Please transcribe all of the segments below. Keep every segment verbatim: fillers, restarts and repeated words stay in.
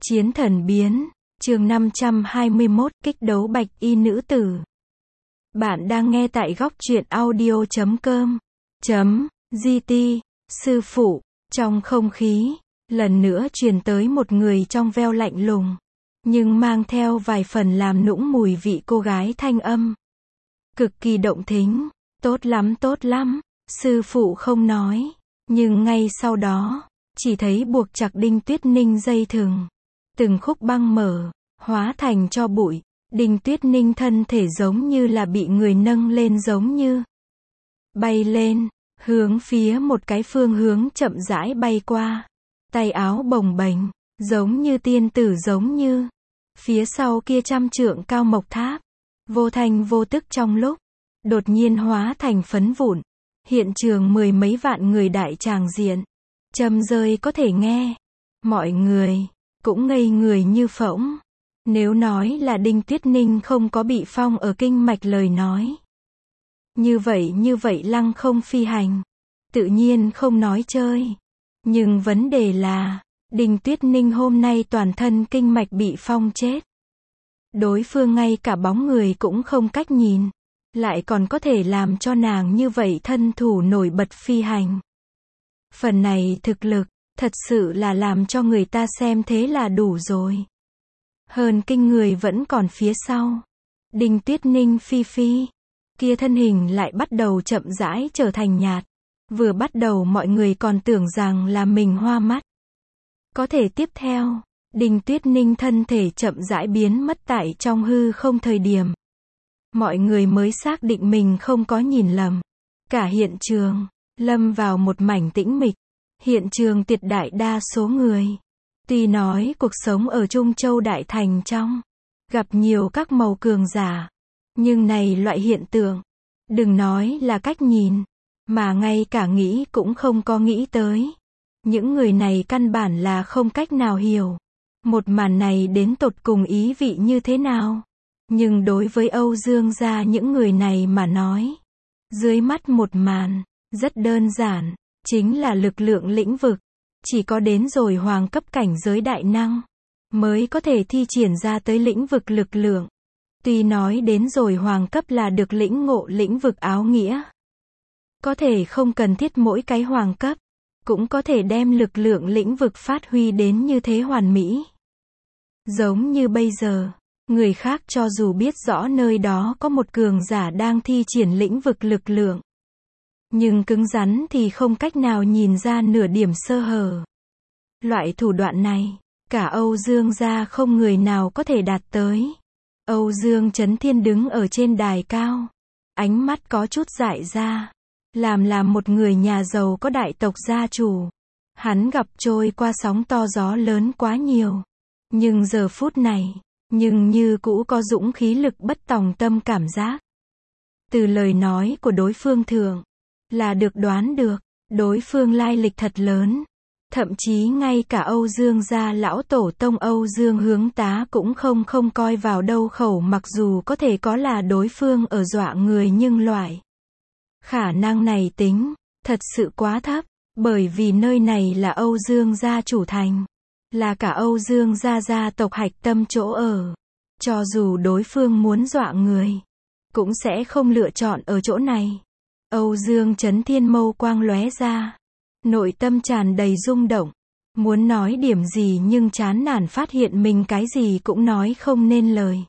Chiến thần biến, chương năm trăm hai mươi mốt, kích đấu bạch y nữ tử. Bạn đang nghe tại góc truyện audio chấm com, chấm, gt, sư phụ, trong không khí, lần nữa truyền tới một người trong veo lạnh lùng, nhưng mang theo vài phần làm nũng mùi vị cô gái thanh âm. Cực kỳ động thính, tốt lắm tốt lắm, sư phụ không nói, nhưng ngay sau đó, chỉ thấy buộc chặt Đinh Tuyết Ninh dây thừng. Từng khúc băng mở, hóa thành cho bụi, Đinh Tuyết Ninh thân thể giống như là bị người nâng lên giống như bay lên, hướng phía một cái phương hướng chậm rãi bay qua. Tay áo bồng bềnh, giống như tiên tử giống như. Phía sau kia trăm trượng cao mộc tháp, vô thanh vô tức trong lúc, đột nhiên hóa thành phấn vụn. Hiện trường mười mấy vạn người đại tràng diện. Châm rơi có thể nghe. Mọi người cũng ngây người như phỗng. Nếu nói là Đinh Tuyết Ninh không có bị phong ở kinh mạch lời nói. Như vậy như vậy lăng không phi hành. Tự nhiên không nói chơi. Nhưng vấn đề là, Đinh Tuyết Ninh hôm nay toàn thân kinh mạch bị phong chết. Đối phương ngay cả bóng người cũng không cách nhìn. Lại còn có thể làm cho nàng như vậy thân thủ nổi bật phi hành. Phần này thực lực, thật sự là làm cho người ta xem thế là đủ rồi. Hơn kinh người vẫn còn phía sau. Đinh Tuyết Ninh phi phi. Kia thân hình lại bắt đầu chậm rãi trở thành nhạt. Vừa bắt đầu mọi người còn tưởng rằng là mình hoa mắt. Có thể tiếp theo, Đinh Tuyết Ninh thân thể chậm rãi biến mất tại trong hư không thời điểm. Mọi người mới xác định mình không có nhìn lầm. Cả hiện trường, lâm vào một mảnh tĩnh mịch. Hiện trường tuyệt đại đa số người. Tuy nói cuộc sống ở Trung Châu Đại Thành trong, gặp nhiều các màu cường giả. Nhưng này loại hiện tượng, đừng nói là cách nhìn, mà ngay cả nghĩ cũng không có nghĩ tới. Những người này căn bản là không cách nào hiểu. Một màn này đến tột cùng ý vị như thế nào. Nhưng đối với Âu Dương gia những người này mà nói, dưới mắt một màn, rất đơn giản, chính là lực lượng lĩnh vực. Chỉ có đến rồi hoàng cấp cảnh giới đại năng, mới có thể thi triển ra tới lĩnh vực lực lượng. Tuy nói đến rồi hoàng cấp là được lĩnh ngộ lĩnh vực áo nghĩa. Có thể không cần thiết mỗi cái hoàng cấp, cũng có thể đem lực lượng lĩnh vực phát huy đến như thế hoàn mỹ. Giống như bây giờ, người khác cho dù biết rõ nơi đó có một cường giả đang thi triển lĩnh vực lực lượng. Nhưng cứng rắn thì không cách nào nhìn ra nửa điểm sơ hở. Loại thủ đoạn này, cả Âu Dương gia không người nào có thể đạt tới. Âu Dương Chấn Thiên đứng ở trên đài cao. Ánh mắt có chút dại ra. Làm là một người nhà giàu có đại tộc gia chủ. Hắn gặp trôi qua sóng to gió lớn quá nhiều. Nhưng giờ phút này, nhưng như cũ có dũng khí lực bất tòng tâm cảm giác. Từ lời nói của đối phương thượng, là được đoán được, đối phương lai lịch thật lớn. Thậm chí ngay cả Âu Dương gia lão tổ tông Âu Dương Hướng Tá cũng không không coi vào đâu khẩu, mặc dù có thể có là đối phương ở dọa người nhưng loại khả năng này tính, thật sự quá thấp, bởi vì nơi này là Âu Dương gia chủ thành. Là cả Âu Dương gia gia tộc hạch tâm chỗ ở. Cho dù đối phương muốn dọa người, cũng sẽ không lựa chọn ở chỗ này. Âu Dương Chấn Thiên mâu quang lóe ra. Nội tâm tràn đầy rung động. Muốn nói điểm gì nhưng chán nản phát hiện mình cái gì cũng nói không nên lời.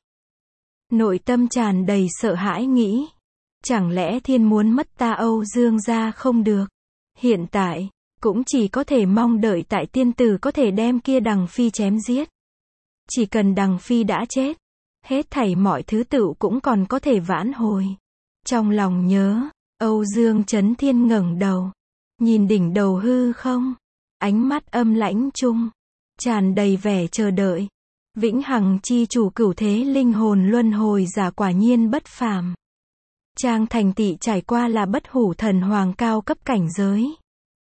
Nội tâm tràn đầy sợ hãi nghĩ. Chẳng lẽ thiên muốn mất ta Âu Dương gia không được. Hiện tại, cũng chỉ có thể mong đợi tại tiên tử có thể đem kia Đằng Phi chém giết. Chỉ cần Đằng Phi đã chết, hết thảy mọi thứ tựu cũng còn có thể vãn hồi. Trong lòng nhớ, Âu Dương Chấn Thiên ngẩng đầu. Nhìn đỉnh đầu hư không, ánh mắt âm lãnh chung, tràn đầy vẻ chờ đợi. Vĩnh hằng chi chủ cửu thế linh hồn luân hồi giả quả nhiên bất phàm. Trang thành tị trải qua là bất hủ thần hoàng cao cấp cảnh giới.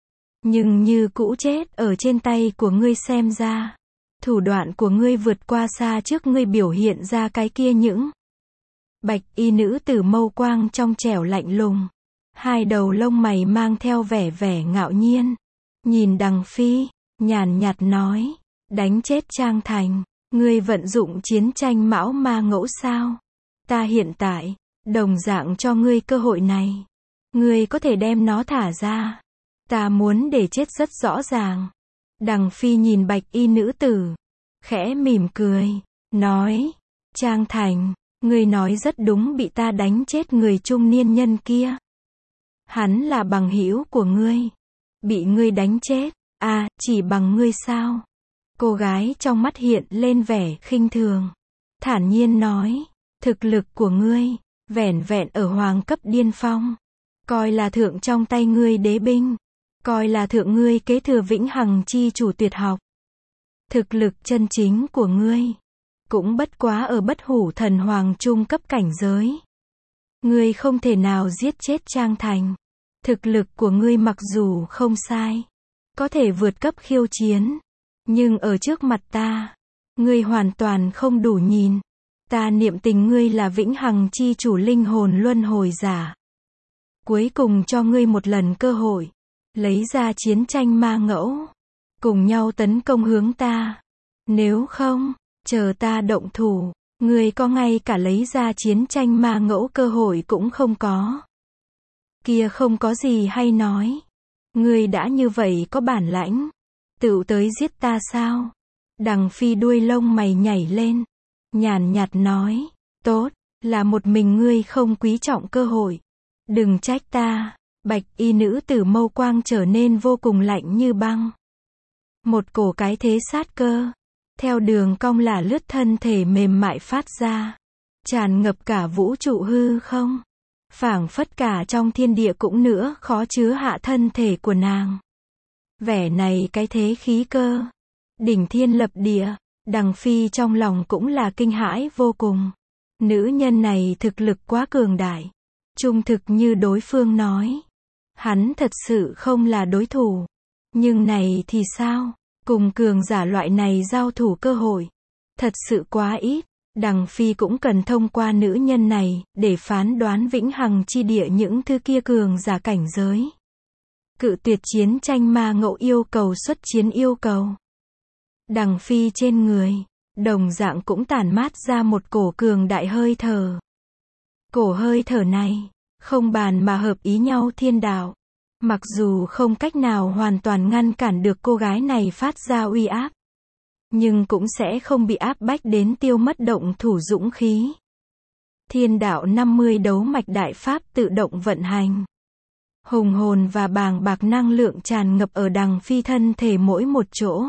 Nhưng như cũ chết ở trên tay của ngươi xem ra. Thủ đoạn của ngươi vượt qua xa trước ngươi biểu hiện ra cái kia những. Bạch y nữ tử mâu quang trong trẻo lạnh lùng. Hai đầu lông mày mang theo vẻ vẻ ngạo nhiên. Nhìn Đằng Phi, nhàn nhạt nói. Đánh chết Trang Thành. Ngươi vận dụng chiến tranh mão ma ngẫu sao? Ta hiện tại, đồng dạng cho ngươi cơ hội này. Ngươi có thể đem nó thả ra. Ta muốn để chết rất rõ ràng. Đằng Phi nhìn bạch y nữ tử. Khẽ mỉm cười. Nói. Trang Thành, ngươi nói rất đúng, bị ta đánh chết người trung niên nhân kia. Hắn là bằng hữu của ngươi. Bị ngươi đánh chết. À, chỉ bằng ngươi sao? Cô gái trong mắt hiện lên vẻ khinh thường. Thản nhiên nói. Thực lực của ngươi, vẻn vẹn ở hoàng cấp điên phong. Coi là thượng trong tay ngươi đế binh. Coi là thượng ngươi kế thừa vĩnh hằng chi chủ tuyệt học. Thực lực chân chính của ngươi, cũng bất quá ở bất hủ thần hoàng trung cấp cảnh giới. Ngươi không thể nào giết chết Trang Thành. Thực lực của ngươi mặc dù không sai, có thể vượt cấp khiêu chiến. Nhưng ở trước mặt ta, ngươi hoàn toàn không đủ nhìn. Ta niệm tình ngươi là vĩnh hằng chi chủ linh hồn luân hồi giả. Cuối cùng cho ngươi một lần cơ hội. Lấy ra chiến tranh ma ngẫu. Cùng nhau tấn công hướng ta. Nếu không, chờ ta động thủ, ngươi có ngay cả lấy ra chiến tranh ma ngẫu cơ hội cũng không có. Kia không có gì hay nói. Ngươi đã như vậy có bản lãnh, tựu tới giết ta sao? Đằng Phi đuôi lông mày nhảy lên. Nhàn nhạt nói. Tốt, là một mình ngươi không quý trọng cơ hội. Đừng trách ta. Bạch y nữ tử mâu quang trở nên vô cùng lạnh như băng. Một cổ cái thế sát cơ, theo đường cong là lướt thân thể mềm mại phát ra. Tràn ngập cả vũ trụ hư không. Phảng phất cả trong thiên địa cũng nữa khó chứa hạ thân thể của nàng. Vẻ này cái thế khí cơ. Đỉnh thiên lập địa. Đằng Phi trong lòng cũng là kinh hãi vô cùng. Nữ nhân này thực lực quá cường đại. Trung thực như đối phương nói. Hắn thật sự không là đối thủ. Nhưng này thì sao? Cùng cường giả loại này giao thủ cơ hội. Thật sự quá ít. Đằng Phi cũng cần thông qua nữ nhân này, để phán đoán vĩnh hằng chi địa những thứ kia cường giả cảnh giới. Cự tuyệt chiến tranh ma ngẫu yêu cầu xuất chiến yêu cầu. Đằng Phi trên người, đồng dạng cũng tản mát ra một cổ cường đại hơi thở. Cổ hơi thở này, không bàn mà hợp ý nhau thiên đạo. Mặc dù không cách nào hoàn toàn ngăn cản được cô gái này phát ra uy áp, nhưng cũng sẽ không bị áp bách đến tiêu mất động thủ dũng khí. Thiên đạo năm mươi đấu mạch đại pháp tự động vận hành. Hùng hồn và bàng bạc năng lượng tràn ngập ở đằng Phi thân thể mỗi một chỗ.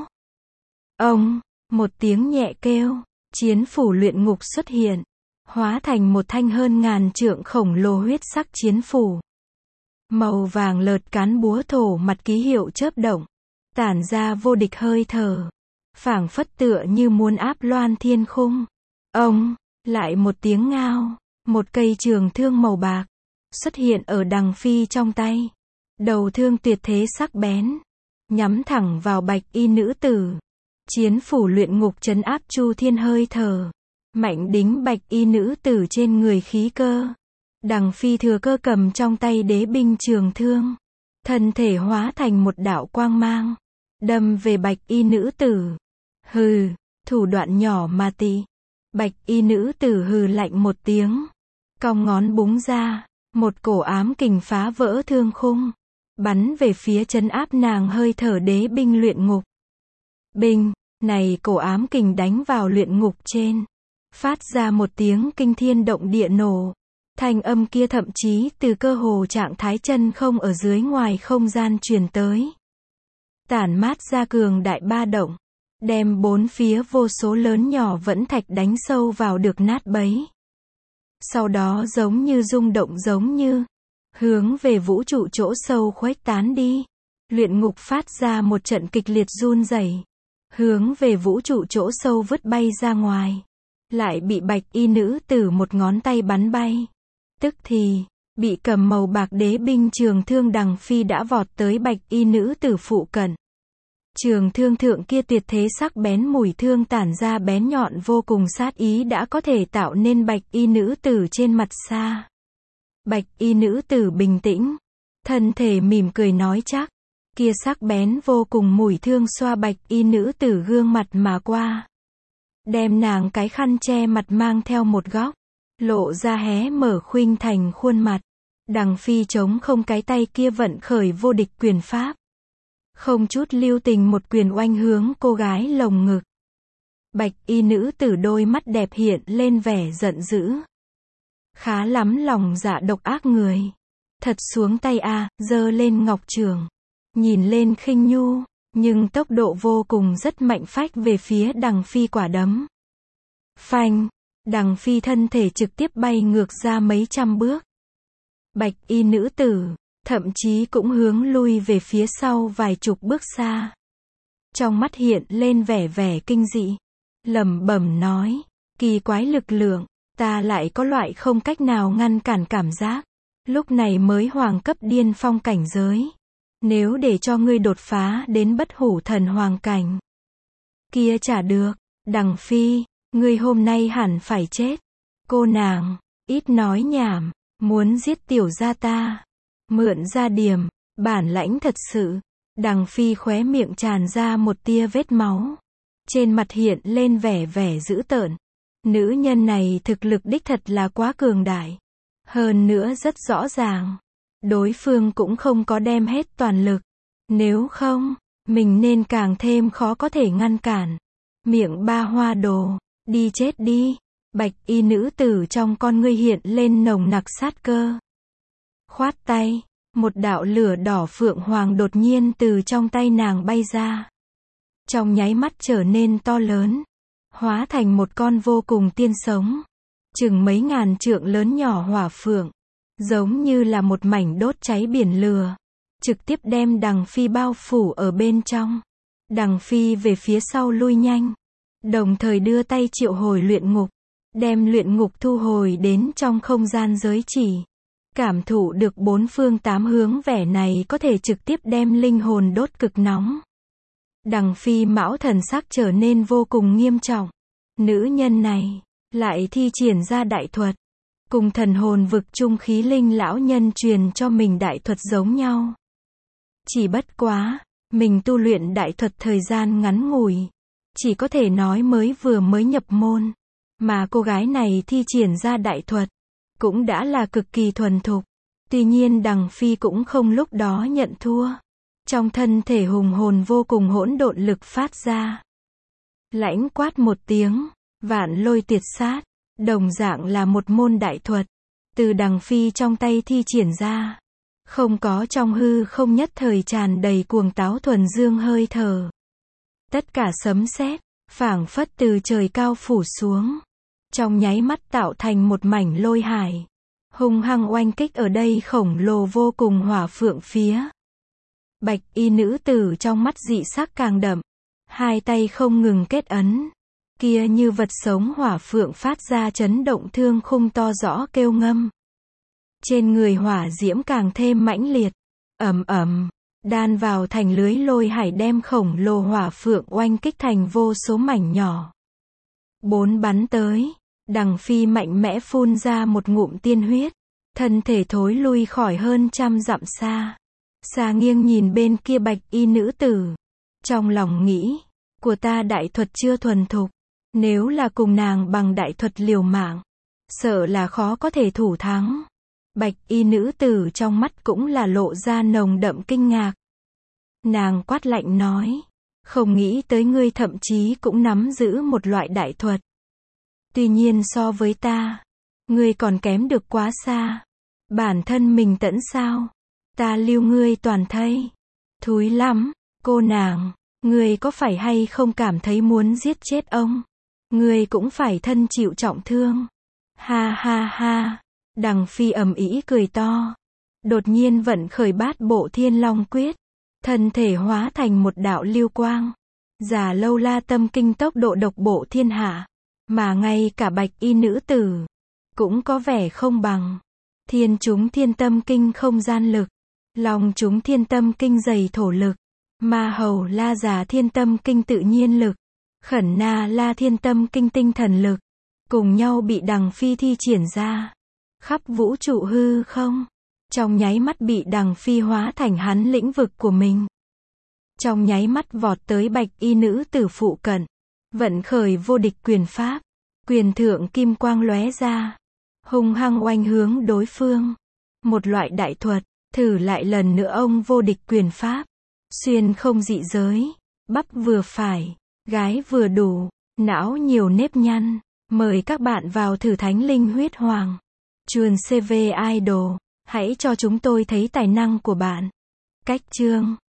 Ông, một tiếng nhẹ kêu, chiến phủ luyện ngục xuất hiện, hóa thành một thanh hơn ngàn trượng khổng lồ huyết sắc chiến phủ. Màu vàng lợt cán búa thổ mặt ký hiệu chớp động, tản ra vô địch hơi thở, phảng phất tựa như muốn áp loan thiên khung. Ông, lại một tiếng ngao, một cây trường thương màu bạc xuất hiện ở đằng Phi trong tay. Đầu thương tuyệt thế sắc bén, nhắm thẳng vào bạch y nữ tử. Chiến phủ luyện ngục trấn áp chu thiên hơi thở, mạnh đính bạch y nữ tử trên người khí cơ. Đằng Phi thừa cơ cầm trong tay đế binh trường thương, thân thể hóa thành một đạo quang mang, đâm về bạch y nữ tử. Hừ, thủ đoạn nhỏ mà tị. Bạch y nữ tử hừ lạnh một tiếng, cong ngón búng ra, một cổ ám kình phá vỡ thương khung, bắn về phía trấn áp nàng hơi thở đế binh luyện ngục. Binh, này cổ ám kình đánh vào luyện ngục trên, phát ra một tiếng kinh thiên động địa nổ. Thanh âm kia thậm chí từ cơ hồ trạng thái chân không ở dưới ngoài không gian truyền tới. Tản mát ra cường đại ba động, đem bốn phía vô số lớn nhỏ vẫn thạch đánh sâu vào được nát bấy. Sau đó giống như rung động giống như, hướng về vũ trụ chỗ sâu khuếch tán đi. Luyện ngục phát ra một trận kịch liệt run rẩy, hướng về vũ trụ chỗ sâu vứt bay ra ngoài. Lại bị bạch y nữ tử một ngón tay bắn bay. Tức thì, bị cầm màu bạc đế binh trường thương đằng Phi đã vọt tới bạch y nữ tử phụ cận. Trường thương thượng kia tuyệt thế sắc bén mùi thương tản ra bén nhọn vô cùng sát ý đã có thể tạo nên bạch y nữ tử trên mặt xa. Bạch y nữ tử bình tĩnh, thân thể mỉm cười nói chắc, Kia sắc bén vô cùng mùi thương xoa bạch y nữ tử gương mặt mà qua. Đem nàng cái khăn che mặt mang theo một góc. Lộ ra hé mở khuynh thành khuôn mặt. Đằng phi chống không cái tay kia vận khởi vô địch quyền pháp. Không chút lưu tình một quyền oanh hướng cô gái lồng ngực. Bạch y nữ tử đôi mắt đẹp hiện lên vẻ giận dữ. Khá lắm lòng dạ độc ác người. Thật xuống tay a, giơ lên ngọc trường. Nhìn lên khinh nhu, nhưng tốc độ vô cùng rất mạnh phách về phía đằng phi quả đấm. Phanh, đằng phi thân thể trực tiếp bay ngược ra mấy trăm bước. Bạch y nữ tử, thậm chí cũng hướng lui về phía sau vài chục bước xa. Trong mắt hiện lên vẻ vẻ kinh dị. Lẩm bẩm nói, kỳ quái lực lượng, ta lại có loại không cách nào ngăn cản cảm giác. Lúc này mới hoàng cấp điên phong cảnh giới. Nếu để cho ngươi đột phá đến bất hủ thần hoàng cảnh, kia chả được. Đằng phi, ngươi hôm nay hẳn phải chết. Cô nàng, ít nói nhảm, muốn giết tiểu gia ta. Mượn ra điểm, bản lãnh thật sự. Đằng phi khóe miệng tràn ra một tia vết máu. Trên mặt hiện lên vẻ vẻ dữ tợn. Nữ nhân này thực lực đích thật là quá cường đại. Hơn nữa rất rõ ràng. Đối phương cũng không có đem hết toàn lực. Nếu không, mình nên càng thêm khó có thể ngăn cản. Miệng ba hoa đồ, đi chết đi. Bạch y nữ tử trong con ngươi hiện lên nồng nặc sát cơ. Khoát tay, một đạo lửa đỏ phượng hoàng đột nhiên từ trong tay nàng bay ra. Trong nháy mắt trở nên to lớn. Hóa thành một con vô cùng tiên sống. Chừng mấy ngàn trượng lớn nhỏ hỏa phượng. Giống như là một mảnh đốt cháy biển lửa. Trực tiếp đem đằng phi bao phủ ở bên trong. Đằng phi về phía sau lui nhanh. Đồng thời đưa tay triệu hồi luyện ngục. Đem luyện ngục thu hồi đến trong không gian giới chỉ. Cảm thụ được bốn phương tám hướng vẻ này có thể trực tiếp đem linh hồn đốt cực nóng. Đằng phi mão thần sắc trở nên vô cùng nghiêm trọng. Nữ nhân này, lại thi triển ra đại thuật. Cùng thần hồn vực trung khí linh lão nhân truyền cho mình đại thuật giống nhau. Chỉ bất quá, mình tu luyện đại thuật thời gian ngắn ngủi. Chỉ có thể nói mới vừa mới nhập môn. Mà cô gái này thi triển ra đại thuật. Cũng đã là cực kỳ thuần thục. Tuy nhiên đằng phi cũng không lúc đó nhận thua. Trong thân thể hùng hồn vô cùng hỗn độn lực phát ra. Lãnh quát một tiếng, vạn lôi tiệt sát. Đồng dạng là một môn đại thuật. Từ đằng phi trong tay thi triển ra. Không có trong hư không nhất thời tràn đầy cuồng táo thuần dương hơi thở. Tất cả sấm sét, phảng phất từ trời cao phủ xuống. Trong nháy mắt tạo thành một mảnh lôi hải. Hung hăng oanh kích ở đây khổng lồ vô cùng hỏa phượng phía. Bạch y nữ tử trong mắt dị sắc càng đậm. Hai tay không ngừng kết ấn. Kia như vật sống hỏa phượng phát ra chấn động thương khung to rõ kêu ngâm. Trên người hỏa diễm càng thêm mãnh liệt. Ầm ầm, đan vào thành lưới lôi hải đem khổng lồ hỏa phượng oanh kích thành vô số mảnh nhỏ. Bốn bắn tới, đằng phi mạnh mẽ phun ra một ngụm tiên huyết. Thân thể thối lui khỏi hơn trăm dặm xa. Xa nghiêng nhìn bên kia bạch y nữ tử. Trong lòng nghĩ, của ta đại thuật chưa thuần thục. Nếu là cùng nàng bằng đại thuật liều mạng, sợ là khó có thể thủ thắng. Bạch y nữ tử trong mắt cũng là lộ ra nồng đậm kinh ngạc. Nàng quát lạnh nói, không nghĩ tới ngươi thậm chí cũng nắm giữ một loại đại thuật. Tuy nhiên so với ta, ngươi còn kém được quá xa. Bản thân mình tẫn sao? Ta lưu ngươi toàn thây. Thúi lắm, cô nàng, ngươi có phải hay không cảm thấy muốn giết chết ông? Ngươi cũng phải thân chịu trọng thương. Ha ha ha. Đằng phi ầm ĩ cười to. Đột nhiên vận khởi bát bộ thiên long quyết. Thân thể hóa thành một đạo lưu quang. Già lâu la tâm kinh tốc độ độc bộ thiên hạ. Mà ngay cả bạch y nữ tử cũng có vẻ không bằng. Thiên chúng thiên tâm kinh không gian lực. Long chúng thiên tâm kinh dày thổ lực. Ma hầu la già thiên tâm kinh tự nhiên lực. Khẩn na la thiên tâm kinh tinh thần lực. Cùng nhau bị đằng phi thi triển ra. Khắp vũ trụ hư không. Trong nháy mắt bị đằng phi hóa thành hắn lĩnh vực của mình. trong nháy mắt vọt tới bạch y nữ tử phụ cận. Vận khởi vô địch quyền pháp. Quyền thượng kim quang lóe ra. Hung hăng oanh hướng đối phương. Một loại đại thuật. Thử lại lần nữa ông vô địch quyền pháp. Xuyên không dị giới. Bắp vừa phải. Gái vừa đủ. Não nhiều nếp nhăn. Mời các bạn vào thử Thánh Linh Huyết Hoàng. Chuồn xê vê Idol. Hãy cho chúng tôi thấy tài năng của bạn. Cách chương